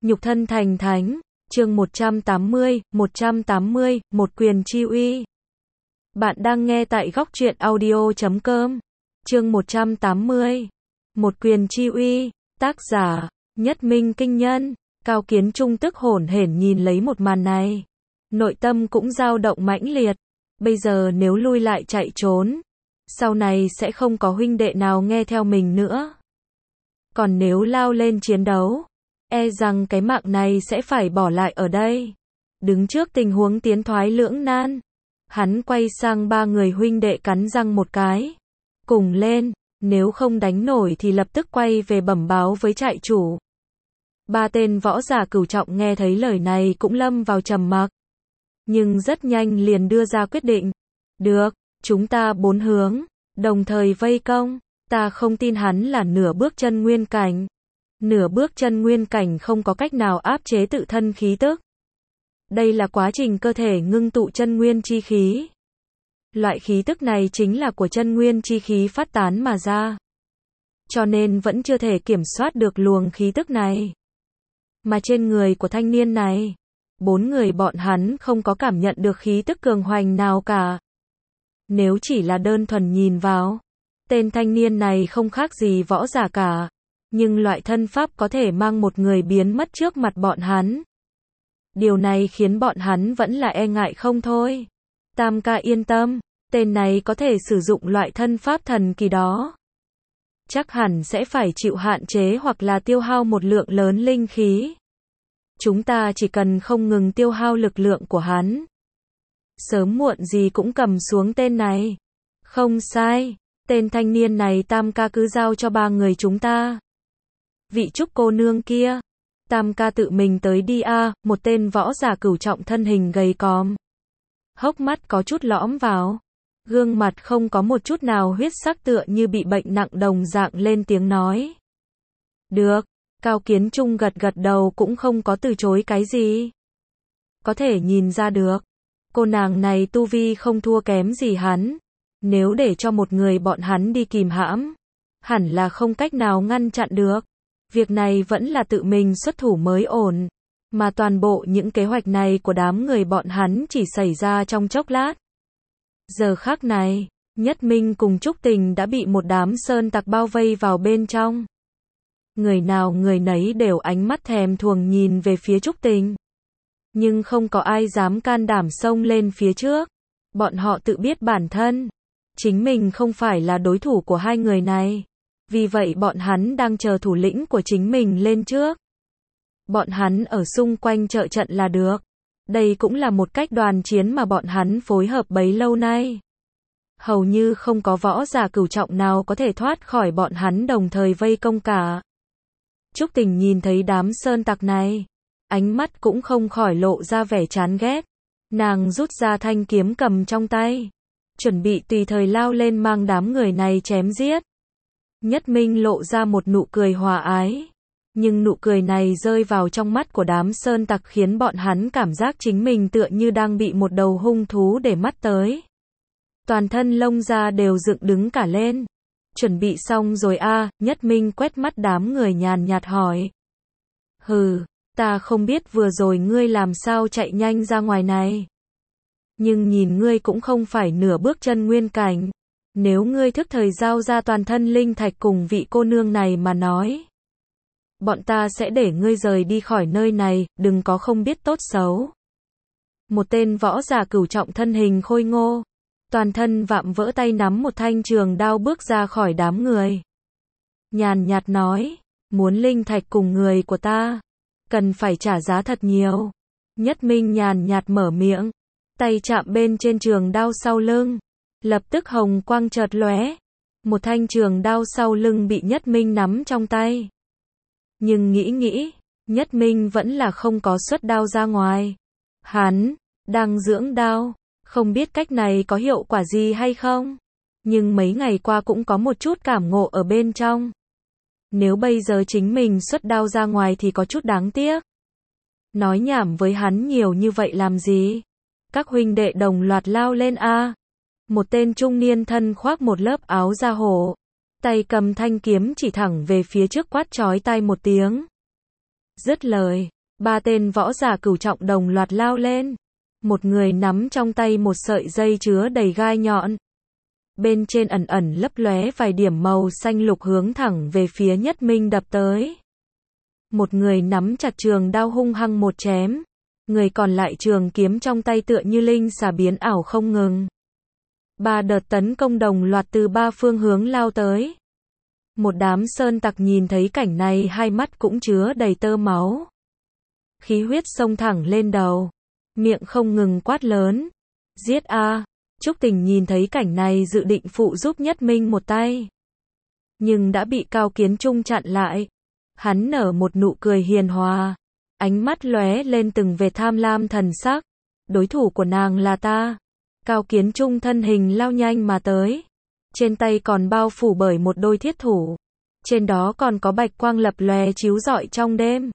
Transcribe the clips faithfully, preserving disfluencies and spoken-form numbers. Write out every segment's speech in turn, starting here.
nhục thân thành thánh, chương một trăm tám mươi, một trăm tám mươi, một quyền chi uy. Bạn đang nghe tại góc truyện audio chấm com, chương một trăm tám mươi, một quyền chi uy, tác giả, Nhất Minh Kinh Nhân. Cao Kiến Trung tức hổn hển nhìn lấy một màn này. Nội tâm cũng dao động mãnh liệt. Bây giờ nếu lui lại chạy trốn, sau này sẽ không có huynh đệ nào nghe theo mình nữa. Còn nếu lao lên chiến đấu, e rằng cái mạng này sẽ phải bỏ lại ở đây. Đứng trước tình huống tiến thoái lưỡng nan, hắn quay sang ba người huynh đệ cắn răng một cái. Cùng lên, nếu không đánh nổi thì lập tức quay về bẩm báo với trại chủ. Ba tên võ giả cửu trọng nghe thấy lời này cũng lâm vào trầm mặc. Nhưng rất nhanh liền đưa ra quyết định. Được, chúng ta bốn hướng, đồng thời vây công. Ta không tin hắn là nửa bước chân nguyên cảnh. Nửa bước chân nguyên cảnh không có cách nào áp chế tự thân khí tức. Đây là quá trình cơ thể ngưng tụ chân nguyên chi khí. Loại khí tức này chính là của chân nguyên chi khí phát tán mà ra. Cho nên vẫn chưa thể kiểm soát được luồng khí tức này. Mà trên người của thanh niên này, bốn người bọn hắn không có cảm nhận được khí tức cường hoành nào cả. Nếu chỉ là đơn thuần nhìn vào, tên thanh niên này không khác gì võ giả cả. Nhưng loại thân pháp có thể mang một người biến mất trước mặt bọn hắn. Điều này khiến bọn hắn vẫn là e ngại không thôi. Tam ca yên tâm, tên này có thể sử dụng loại thân pháp thần kỳ đó. Chắc hẳn sẽ phải chịu hạn chế hoặc là tiêu hao một lượng lớn linh khí. Chúng ta chỉ cần không ngừng tiêu hao lực lượng của hắn. Sớm muộn gì cũng cầm xuống tên này. Không sai, tên thanh niên này Tam ca cứ giao cho ba người chúng ta. Vị Trúc cô nương kia, Tam ca tự mình tới đi a. À, một tên võ giả cửu trọng thân hình gầy còm. Hốc mắt có chút lõm vào. Gương mặt không có một chút nào huyết sắc tựa như bị bệnh nặng đồng dạng lên tiếng nói. Được, Cao Kiến Trung gật gật đầu cũng không có từ chối cái gì. Có thể nhìn ra được, cô nàng này tu vi không thua kém gì hắn. Nếu để cho một người bọn hắn đi kìm hãm, hẳn là không cách nào ngăn chặn được. Việc này vẫn là tự mình xuất thủ mới ổn. Mà toàn bộ những kế hoạch này của đám người bọn hắn chỉ xảy ra trong chốc lát. Giờ khắc này, Nhất Minh cùng Trúc Tình đã bị một đám sơn tặc bao vây vào bên trong. Người nào người nấy đều ánh mắt thèm thuồng nhìn về phía Trúc Tình. Nhưng không có ai dám can đảm xông lên phía trước. Bọn họ tự biết bản thân. Chính mình không phải là đối thủ của hai người này. Vì vậy bọn hắn đang chờ thủ lĩnh của chính mình lên trước. Bọn hắn ở xung quanh trợ trận là được. Đây cũng là một cách đoàn chiến mà bọn hắn phối hợp bấy lâu nay. Hầu như không có võ giả cửu trọng nào có thể thoát khỏi bọn hắn đồng thời vây công cả. Trúc Tình nhìn thấy đám sơn tặc này, ánh mắt cũng không khỏi lộ ra vẻ chán ghét. Nàng rút ra thanh kiếm cầm trong tay, chuẩn bị tùy thời lao lên mang đám người này chém giết. Nhất Minh lộ ra một nụ cười hòa ái. Nhưng nụ cười này rơi vào trong mắt của đám sơn tặc khiến bọn hắn cảm giác chính mình tựa như đang bị một đầu hung thú để mắt tới. Toàn thân lông da đều dựng đứng cả lên. Chuẩn bị xong rồi a? À, Nhất Minh quét mắt đám người nhàn nhạt hỏi. Hừ, ta không biết vừa rồi ngươi làm sao chạy nhanh ra ngoài này. Nhưng nhìn ngươi cũng không phải nửa bước chân nguyên cảnh. Nếu ngươi thức thời giao ra toàn thân linh thạch cùng vị cô nương này mà nói, bọn ta sẽ để ngươi rời đi khỏi nơi này, đừng có không biết tốt xấu. Một tên võ giả cửu trọng thân hình khôi ngô, toàn thân vạm vỡ tay nắm một thanh trường đao bước ra khỏi đám người. Nhàn nhạt nói, muốn linh thạch cùng người của ta, cần phải trả giá thật nhiều. Nhất Minh nhàn nhạt mở miệng, tay chạm bên trên trường đao sau lưng. Lập tức hồng quang chợt lóe, một thanh trường đao sau lưng bị Nhất Minh nắm trong tay. Nhưng nghĩ nghĩ, Nhất Minh vẫn là không có xuất đao ra ngoài. Hắn đang dưỡng đao, không biết cách này có hiệu quả gì hay không. Nhưng mấy ngày qua cũng có một chút cảm ngộ ở bên trong. Nếu bây giờ chính mình xuất đao ra ngoài thì có chút đáng tiếc. Nói nhảm với hắn nhiều như vậy làm gì? Các huynh đệ đồng loạt lao lên a. Một tên trung niên thân khoác một lớp áo da hổ, tay cầm thanh kiếm chỉ thẳng về phía trước quát chói tai một tiếng. Dứt lời, Ba tên võ giả cửu trọng đồng loạt lao lên. Một người nắm trong tay một sợi dây chứa đầy gai nhọn. Bên trên ẩn ẩn lấp lóe vài điểm màu xanh lục hướng thẳng về phía Nhất Minh đập tới. Một người nắm chặt trường đao hung hăng một chém. Người còn lại trường kiếm trong tay tựa như linh xà biến ảo không ngừng. Ba đợt tấn công đồng loạt từ ba phương hướng lao tới. Một đám sơn tặc nhìn thấy cảnh này hai mắt cũng chứa đầy tơ máu. Khí huyết xông thẳng lên đầu. Miệng không ngừng quát lớn. Giết a! Trúc Tình nhìn thấy cảnh này dự định phụ giúp Nhất Minh một tay. Nhưng đã bị Cao Kiến Trung chặn lại. Hắn nở một nụ cười hiền hòa. Ánh mắt lóe lên từng vệt tham lam thần sắc. Đối thủ của nàng là ta. Cao Kiến Trung thân hình lao nhanh mà tới. Trên tay còn bao phủ bởi một đôi thiết thủ. Trên đó còn có bạch quang lập lòe chiếu rọi trong đêm.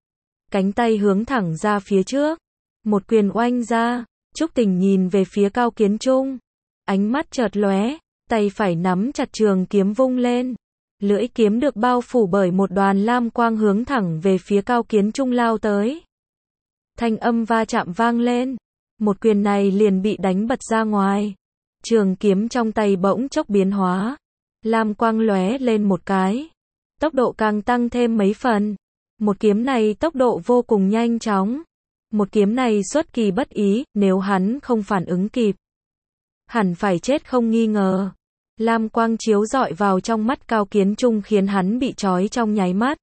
Cánh tay hướng thẳng ra phía trước. Một quyền oanh ra. Trúc Tình nhìn về phía Cao Kiến Trung. Ánh mắt chợt lóe. Tay phải nắm chặt trường kiếm vung lên. Lưỡi kiếm được bao phủ bởi một đoàn lam quang hướng thẳng về phía Cao Kiến Trung lao tới. Thanh âm va chạm vang lên. Một quyền này liền bị đánh bật ra ngoài. Trường kiếm trong tay bỗng chốc biến hóa. Lam quang lóe lên một cái. Tốc độ càng tăng thêm mấy phần. Một kiếm này tốc độ vô cùng nhanh chóng. Một kiếm này xuất kỳ bất ý, nếu hắn không phản ứng kịp. Hẳn phải chết không nghi ngờ. Lam quang chiếu rọi vào trong mắt Cao Kiến Trung khiến hắn bị trói trong nháy mắt.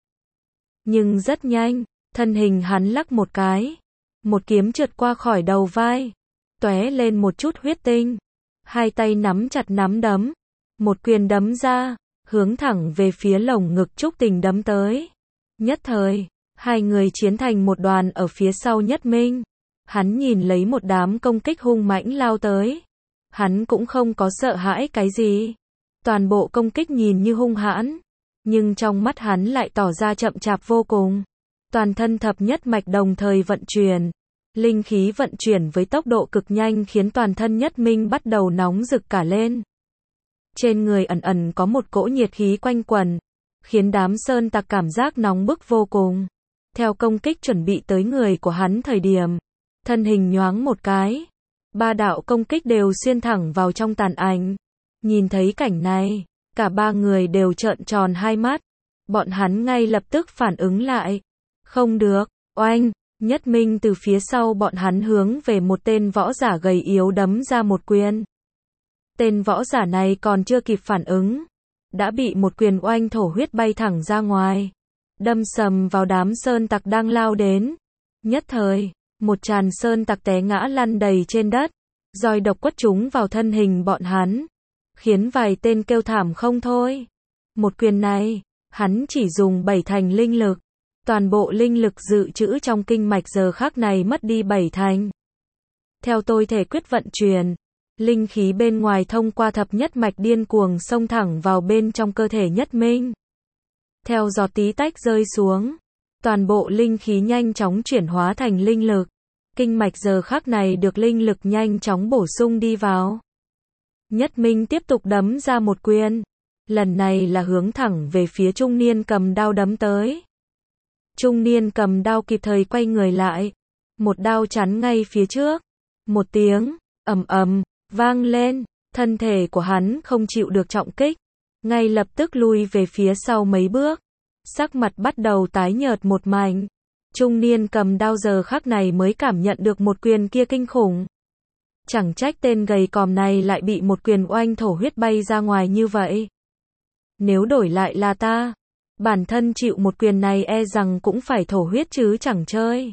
Nhưng rất nhanh, thân hình hắn lắc một cái. Một kiếm trượt qua khỏi đầu vai. Tóe lên một chút huyết tinh. Hai tay nắm chặt nắm đấm. Một quyền đấm ra, hướng thẳng về phía lồng ngực Trúc Tình đấm tới. Nhất thời, hai người chiến thành một đoàn ở phía sau Nhất Minh. Hắn nhìn lấy một đám công kích hung mãnh lao tới. Hắn cũng không có sợ hãi cái gì. Toàn bộ công kích nhìn như hung hãn. Nhưng trong mắt hắn lại tỏ ra chậm chạp vô cùng. Toàn thân thập nhất mạch đồng thời vận chuyển. Linh khí vận chuyển với tốc độ cực nhanh khiến toàn thân Nhất Minh bắt đầu nóng rực cả lên. Trên người ẩn ẩn có một cỗ nhiệt khí quanh quẩn. Khiến đám sơn tặc cảm giác nóng bức vô cùng. Theo công kích chuẩn bị tới người của hắn thời điểm. Thân hình nhoáng một cái. Ba đạo công kích đều xuyên thẳng vào trong tàn ảnh. Nhìn thấy cảnh này, cả ba người đều trợn tròn hai mắt. Bọn hắn ngay lập tức phản ứng lại. Không được, oanh, Nhất Minh từ phía sau bọn hắn hướng về một tên võ giả gầy yếu đấm ra một quyền. Tên võ giả này còn chưa kịp phản ứng. Đã bị một quyền oanh thổ huyết bay thẳng ra ngoài. Đâm sầm vào đám sơn tặc đang lao đến. Nhất thời, một tràn sơn tặc té ngã lăn đầy trên đất. Roi độc quất chúng vào thân hình bọn hắn. Khiến vài tên kêu thảm không thôi. Một quyền này, hắn chỉ dùng bảy thành linh lực. Toàn bộ linh lực dự trữ trong kinh mạch giờ khắc này mất đi bảy thành. Theo tôi thể quyết vận chuyển. Linh khí bên ngoài thông qua thập nhất mạch điên cuồng xông thẳng vào bên trong cơ thể Nhất Minh. Theo giọt tí tách rơi xuống. Toàn bộ linh khí nhanh chóng chuyển hóa thành linh lực. Kinh mạch giờ khắc này được linh lực nhanh chóng bổ sung đi vào. Nhất Minh tiếp tục đấm ra một quyền. Lần này là hướng thẳng về phía trung niên cầm đao đấm tới. Trung niên cầm đao kịp thời quay người lại. Một đao chắn ngay phía trước. Một tiếng, ầm ầm, vang lên. Thân thể của hắn không chịu được trọng kích. Ngay lập tức lui về phía sau mấy bước. Sắc mặt bắt đầu tái nhợt một mảnh. Trung niên cầm đao giờ khắc này mới cảm nhận được một quyền kia kinh khủng. Chẳng trách tên gầy còm này lại bị một quyền oanh thổ huyết bay ra ngoài như vậy. Nếu đổi lại là ta, bản thân chịu một quyền này e rằng cũng phải thổ huyết chứ chẳng chơi.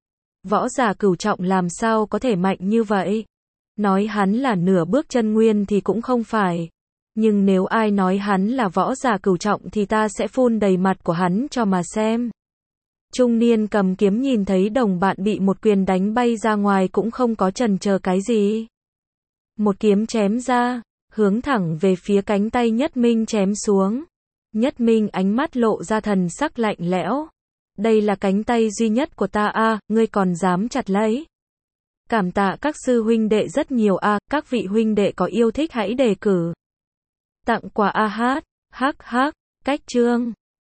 Võ giả cửu trọng làm sao có thể mạnh như vậy? Nói hắn là nửa bước chân nguyên thì cũng không phải. Nhưng nếu ai nói hắn là võ giả cửu trọng thì ta sẽ phun đầy mặt của hắn cho mà xem. Trung niên cầm kiếm nhìn thấy đồng bạn bị một quyền đánh bay ra ngoài cũng không có chần chờ cái gì. Một kiếm chém ra, hướng thẳng về phía cánh tay Nhất Minh chém xuống. Nhất Minh ánh mắt lộ ra thần sắc lạnh lẽo. Đây là cánh tay duy nhất của ta a, à, ngươi còn dám chặt lấy. Cảm tạ các sư huynh đệ rất nhiều a, à, các vị huynh đệ có yêu thích hãy đề cử. Tặng quà a hát, hắc hắc, cách chương.